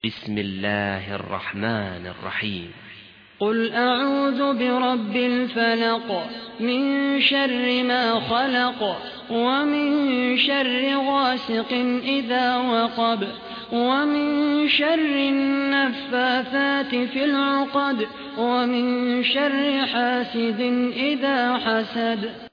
بسم الله الرحمن الرحيم. قل أعوذ برب الفلق من شر ما خلق ومن شر غاسق إذا وقب ومن شر النفاثات في العقد ومن شر حاسد إذا حسد.